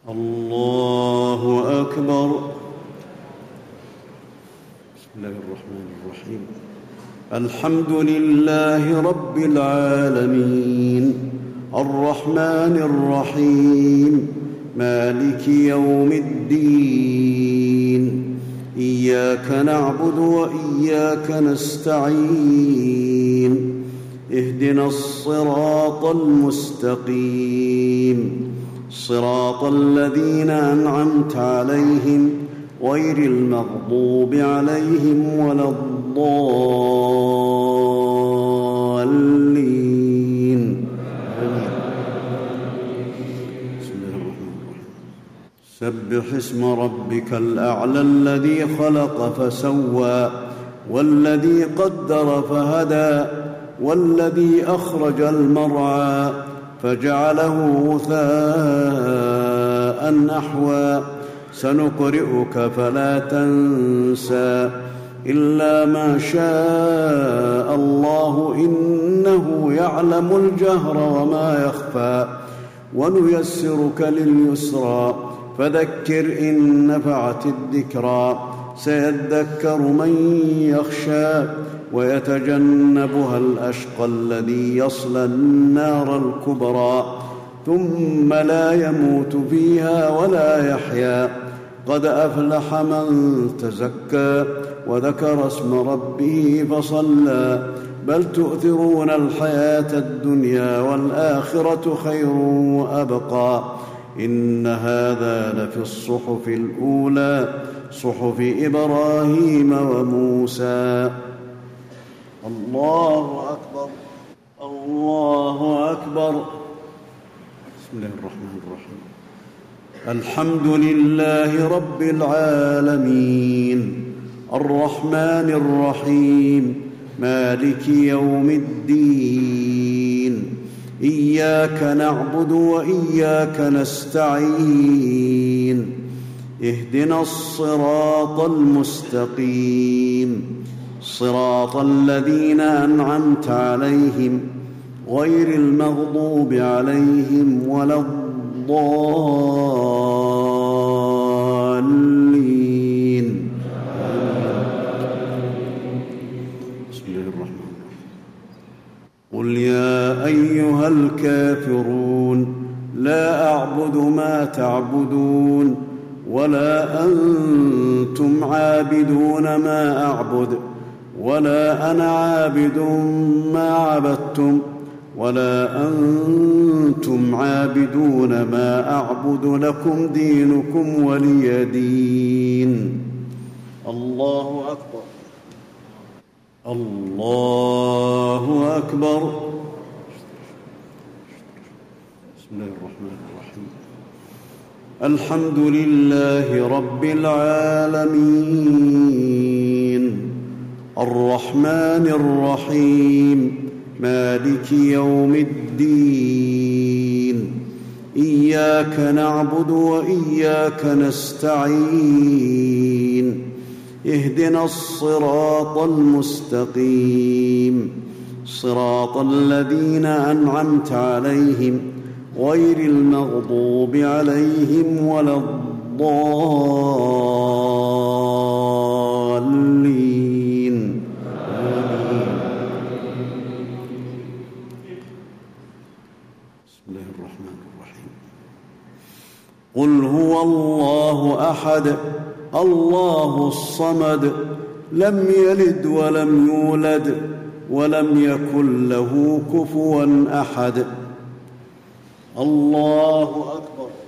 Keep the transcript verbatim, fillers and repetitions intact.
الله أكبر. بسم الله الرحمن الرحيم. الحمد لله رب العالمين الرحمن الرحيم مالك يوم الدين إياك نعبد وإياك نستعين اهدنا الصراط المستقيم صراط الذين أنعمت عليهم غير المغضوب عليهم ولا الضالين. بسم الله الرحمن الرحيم. سبح اسم ربك الأعلى الذي خلق فسوى والذي قدر فهدى والذي أخرج المرعى فجعله غثاء أحوى سنقرئك فلا تنسى إلا ما شاء الله إنه يعلم الجهر وما يخفى ونيسرك لليسرى فذكر إن نفعت الذكرى سيذكر من يخشى ويتجنبها الأشقى الذي يصلى النار الكبرى ثم لا يموت فيها ولا يحيا قد أفلح من تزكى وذكر اسم ربه فصلى بل تؤثرون الحياة الدنيا والآخرة خير وأبقى إن هذا لفي الصحف الأولى صحف إبراهيم وموسى. الله أكبر الله أكبر. بسم الله الرحمن الرحيم. الحمد لله رب العالمين الرحمن الرحيم مالك يوم الدين إياك نعبد وإياك نستعين اهدنا الصراط المستقيم صراط الذين أنعمت عليهم غير المغضوب عليهم ولا الضالين. بسم الله الرحمن الرحيم. قل يا أيها الكافرون لا أعبد ما تعبدون ولا أنتم عابدون ما أعبد ولا أنا عابد ما عبدتم ولا أنتم عابدون ما أعبد لكم دينكم ولي دين. الله أكبر الله أكبر. بسم الله الرحمن الرحيم. الحمد لله رب العالمين الرحمن الرحيم مالك يوم الدين إياك نعبد وإياك نستعين اهدنا الصراط المستقيم صراط الذين أنعمت عليهم غير المغضوب عليهم ولا الضالين. بسم الله الرحمن الرحيم. قل هو الله أحد الله الصمد لم يلد ولم يولد ولم يكن له كفوا أحد. الله أكبر.